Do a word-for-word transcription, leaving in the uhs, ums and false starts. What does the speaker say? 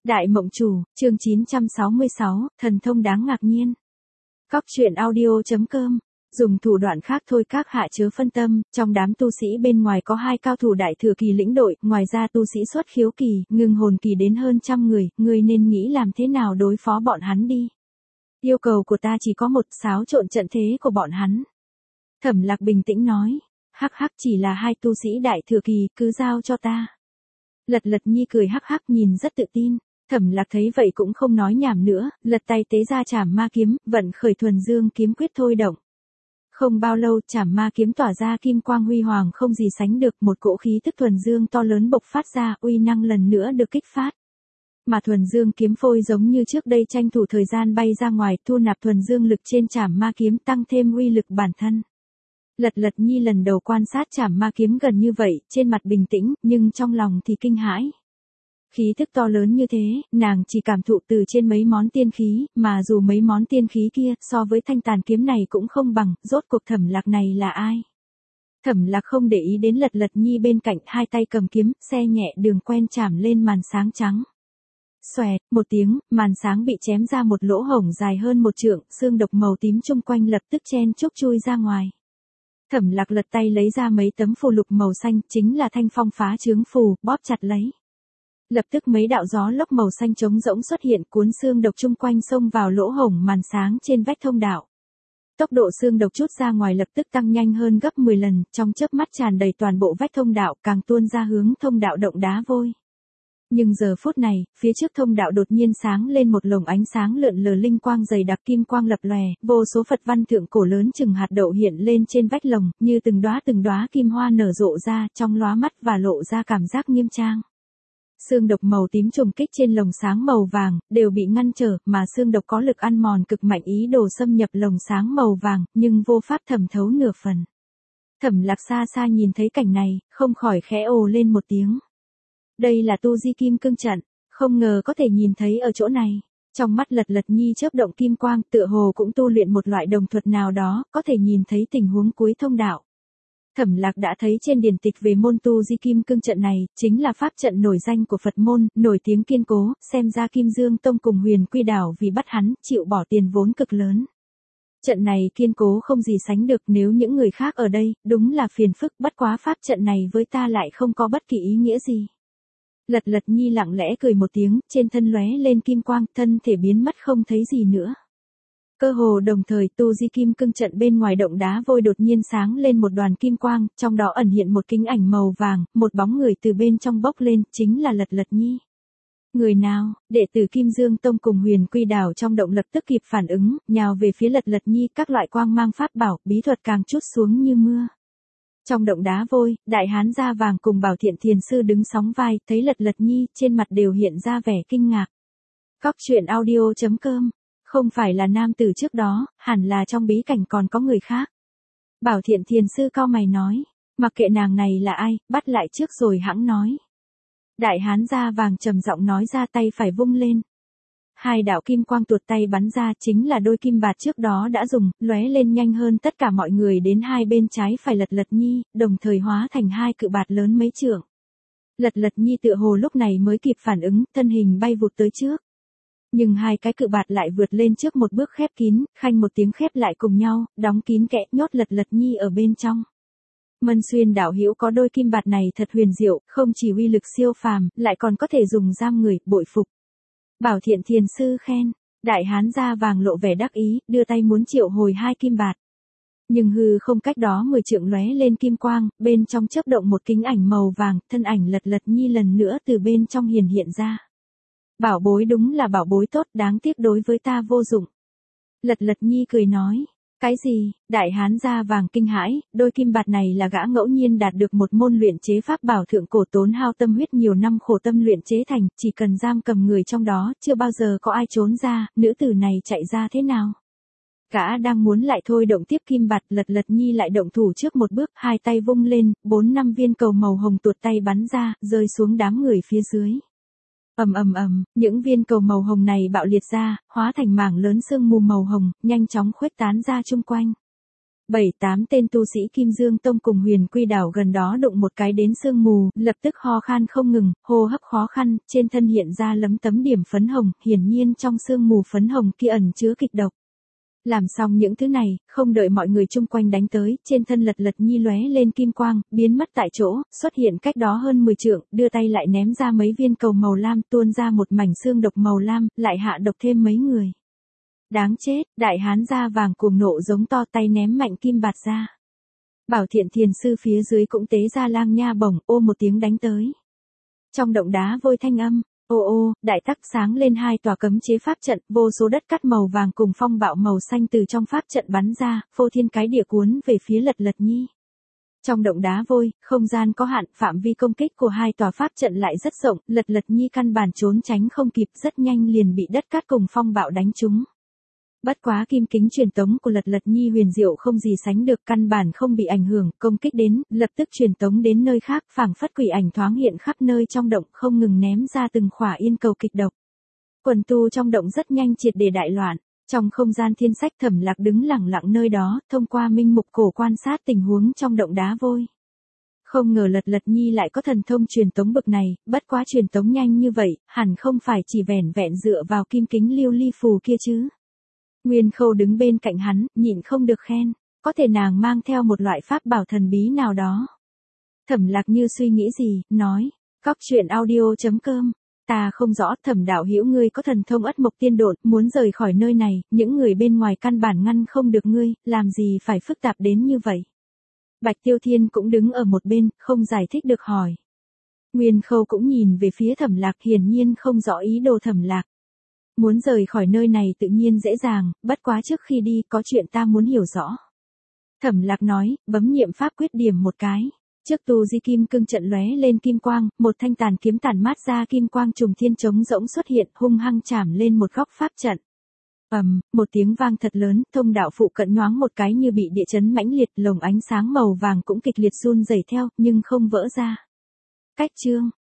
Đại Mộng Chủ, chương chín trăm sáu mươi sáu, thần thông đáng ngạc nhiên. Cóc truyện audio.com. Dùng thủ đoạn khác thôi các hạ chớ phân tâm, trong đám tu sĩ bên ngoài có hai cao thủ đại thừa kỳ lĩnh đội, ngoài ra tu sĩ xuất khiếu kỳ, ngưng hồn kỳ đến hơn trăm người, ngươi nên nghĩ làm thế nào đối phó bọn hắn đi. Yêu cầu của ta chỉ có một, xáo trộn trận thế của bọn hắn. Thẩm Lạc bình tĩnh nói, hắc hắc chỉ là hai tu sĩ đại thừa kỳ, cứ giao cho ta. Lật Lật Nhi cười hắc hắc nhìn rất tự tin. Thẩm Lạc thấy vậy cũng không nói nhảm nữa, lật tay tế ra Trảm Ma kiếm, vận khởi Thuần Dương kiếm quyết thôi động. Không bao lâu, Trảm Ma kiếm tỏa ra kim quang huy hoàng không gì sánh được, một cỗ khí tức thuần dương to lớn bộc phát ra, uy năng lần nữa được kích phát. Mà Thuần Dương kiếm phôi giống như trước đây tranh thủ thời gian bay ra ngoài, thu nạp thuần dương lực trên Trảm Ma kiếm, tăng thêm uy lực bản thân. Lật Lật Nhi lần đầu quan sát Trảm Ma kiếm gần như vậy, trên mặt bình tĩnh, nhưng trong lòng thì kinh hãi. Khí thức to lớn như thế, nàng chỉ cảm thụ từ trên mấy món tiên khí, mà dù mấy món tiên khí kia, so với thanh tàn kiếm này cũng không bằng, rốt cuộc Thẩm Lạc này là ai? Thẩm Lạc không để ý đến Lật Lật Nhi bên cạnh, hai tay cầm kiếm, xe nhẹ đường quen chạm lên màn sáng trắng. Xoẹt, một tiếng, màn sáng bị chém ra một lỗ hổng dài hơn một trượng, xương độc màu tím chung quanh lập tức chen chúc chui ra ngoài. Thẩm Lạc lật tay lấy ra mấy tấm phù lục màu xanh, chính là Thanh Phong phá chướng phù, bóp chặt lấy. Lập tức mấy đạo gió lốc màu xanh trống rỗng xuất hiện, cuốn xương độc chung quanh xông vào lỗ hổng màn sáng trên vách thông đạo. Tốc độ xương độc chút ra ngoài lập tức tăng nhanh hơn gấp mười lần, trong chớp mắt tràn đầy toàn bộ vách thông đạo, càng tuôn ra hướng thông đạo động đá vôi. Nhưng giờ phút này, phía trước thông đạo đột nhiên sáng lên một lồng ánh sáng lượn lờ linh quang dày đặc, kim quang lập lòe, vô số Phật văn thượng cổ lớn chừng hạt đậu hiện lên trên vách lồng, như từng đóa từng đóa kim hoa nở rộ ra, trong lóa mắt và lộ ra cảm giác nghiêm trang. Xương độc màu tím trùng kích trên lồng sáng màu vàng, đều bị ngăn trở, mà xương độc có lực ăn mòn cực mạnh, ý đồ xâm nhập lồng sáng màu vàng, nhưng vô pháp thẩm thấu nửa phần. Thẩm Lạc xa xa nhìn thấy cảnh này, không khỏi khẽ ồ lên một tiếng. Đây là tu di kim cương trận, không ngờ có thể nhìn thấy ở chỗ này. Trong mắt Lật Lật Nhi chớp động kim quang, tựa hồ cũng tu luyện một loại đồng thuật nào đó, có thể nhìn thấy tình huống cuối thông đạo. Thẩm Lạc đã thấy trên điển tịch về môn tu di kim cương trận này, chính là pháp trận nổi danh của Phật môn, nổi tiếng kiên cố, xem ra Kim Dương Tông cùng Huyền Quy Đảo vì bắt hắn, chịu bỏ tiền vốn cực lớn. Trận này kiên cố không gì sánh được, nếu những người khác ở đây, đúng là phiền phức, bất quá pháp trận này với ta lại không có bất kỳ ý nghĩa gì. Lật Lật Nhi lặng lẽ cười một tiếng, trên thân lóe lên kim quang, thân thể biến mất không thấy gì nữa. Cơ hồ đồng thời, tu di kim cương trận bên ngoài động đá vôi đột nhiên sáng lên một đoàn kim quang, trong đó ẩn hiện một kính ảnh màu vàng, một bóng người từ bên trong bốc lên, chính là Lật Lật Nhi. Người nào? Đệ tử Kim Dương Tông cùng Huyền Quy Đảo trong động lập tức kịp phản ứng, nhào về phía Lật Lật Nhi, các loại quang mang pháp bảo, bí thuật càng trút xuống như mưa. Trong động đá vôi, đại hán da vàng cùng Bảo Thiện Thiền sư đứng sóng vai, thấy Lật Lật Nhi, trên mặt đều hiện ra vẻ kinh ngạc. Cóc truyện audio.com. Không phải là nam tử trước đó, hẳn là trong bí cảnh còn có người khác. Bảo Thiện Thiền sư cau mày nói, mặc kệ nàng này là ai, bắt lại trước rồi hãng nói. Đại hán da vàng trầm giọng nói ra, tay phải vung lên. Hai đạo kim quang tuột tay bắn ra, chính là đôi kim bạt trước đó đã dùng, lóe lên nhanh hơn tất cả mọi người đến hai bên trái phải Lật Lật Nhi, đồng thời hóa thành hai cự bạt lớn mấy trượng. Lật Lật Nhi tựa hồ lúc này mới kịp phản ứng, thân hình bay vụt tới trước. Nhưng hai cái cự bạt lại vượt lên trước một bước, khép kín, khanh một tiếng khép lại cùng nhau, đóng kín kẽ, nhốt Lật Lật Nhi ở bên trong. Mân Xuyên đạo hữu có đôi kim bạt này thật huyền diệu, không chỉ uy lực siêu phàm, lại còn có thể dùng giam người, bội phục. Bảo Thiện Thiền sư khen, đại hán da vàng lộ vẻ đắc ý, đưa tay muốn triệu hồi hai kim bạt. Nhưng hư không cách đó mười trượng lóe lên kim quang, bên trong chớp động một kính ảnh màu vàng, thân ảnh Lật Lật Nhi lần nữa từ bên trong hiển hiện ra. Bảo bối đúng là bảo bối tốt, đáng tiếc đối với ta vô dụng. Lật Lật Nhi cười nói, cái gì? Đại hán da vàng kinh hãi, đôi kim bạt này là gã ngẫu nhiên đạt được một môn luyện chế pháp bảo thượng cổ, tốn hao tâm huyết nhiều năm khổ tâm luyện chế thành, chỉ cần giam cầm người trong đó, chưa bao giờ có ai trốn ra, nữ tử này chạy ra thế nào? Gã đang muốn lại thôi động tiếp kim bạt, Lật Lật Nhi lại động thủ trước một bước, hai tay vung lên, bốn năm viên cầu màu hồng tuột tay bắn ra, rơi xuống đám người phía dưới. Ầm ầm ầm, những viên cầu màu hồng này bạo liệt ra, hóa thành mảng lớn sương mù màu hồng, nhanh chóng khuếch tán ra chung quanh. Bảy tám tên tu sĩ Kim Dương Tông cùng Huyền Quy Đảo gần đó đụng một cái đến sương mù, lập tức ho khan không ngừng, hô hấp khó khăn, trên thân hiện ra lấm tấm điểm phấn hồng, hiển nhiên trong sương mù phấn hồng kia ẩn chứa kịch độc. Làm xong những thứ này, không đợi mọi người chung quanh đánh tới, trên thân Lật Lật Nhi lóe lên kim quang, biến mất tại chỗ, xuất hiện cách đó hơn mười trượng, đưa tay lại ném ra mấy viên cầu màu lam, tuôn ra một mảnh xương độc màu lam, lại hạ độc thêm mấy người. Đáng chết, đại hán da vàng cuồng nộ giống to, tay ném mạnh kim bạt ra. Bảo Thiện thiền sư phía dưới cũng tế ra lang nha bổng, ô một tiếng đánh tới. Trong động đá vôi thanh âm, ô ô, đại tắc sáng lên hai tòa cấm chế pháp trận, vô số đất cát màu vàng cùng phong bạo màu xanh từ trong pháp trận bắn ra, phô thiên cái địa cuốn về phía Lật Lật Nhi. Trong động đá vôi, không gian có hạn, phạm vi công kích của hai tòa pháp trận lại rất rộng, Lật Lật Nhi căn bản trốn tránh không kịp, rất nhanh liền bị đất cát cùng phong bạo đánh trúng. Bất quá kim kính truyền tống của Lật Lật Nhi huyền diệu không gì sánh được, căn bản không bị ảnh hưởng, công kích đến, lập tức truyền tống đến nơi khác, phảng phất quỷ ảnh thoáng hiện khắp nơi trong động, không ngừng ném ra từng khỏa yên cầu kịch độc. Quần tu trong động rất nhanh triệt để đại loạn, trong không gian thiên sách Thẩm Lạc đứng lặng lặng nơi đó, thông qua minh mục cổ quan sát tình huống trong động đá vôi. Không ngờ Lật Lật Nhi lại có thần thông truyền tống bực này, bất quá truyền tống nhanh như vậy, hẳn không phải chỉ vẻn vẹn dựa vào kim kính lưu ly phù kia chứ. Nguyên Khâu đứng bên cạnh hắn, nhịn không được khen, có thể nàng mang theo một loại pháp bảo thần bí nào đó. Thẩm Lạc như suy nghĩ gì, nói, cóc truyện audio chấm com, ta không rõ, Thẩm đạo hữu ngươi có thần thông ất mộc tiên độn, muốn rời khỏi nơi này, những người bên ngoài căn bản ngăn không được ngươi, làm gì phải phức tạp đến như vậy. Bạch Tiêu Thiên cũng đứng ở một bên, không giải thích được hỏi. Nguyên Khâu cũng nhìn về phía Thẩm Lạc, hiển nhiên không rõ ý đồ Thẩm Lạc. Muốn rời khỏi nơi này tự nhiên dễ dàng, bất quá trước khi đi có chuyện ta muốn hiểu rõ. Thẩm Lạc nói, bấm niệm pháp quyết điểm một cái. Trước tu di kim cương trận lóe lên kim quang, một thanh tàn kiếm tản mát ra kim quang trùng thiên trống rỗng xuất hiện, hung hăng chạm lên một góc pháp trận. Ầm, um, một tiếng vang thật lớn, thông đạo phụ cận nhoáng một cái như bị địa chấn mãnh liệt, lồng ánh sáng màu vàng cũng kịch liệt run rẩy theo, nhưng không vỡ ra. Cách chương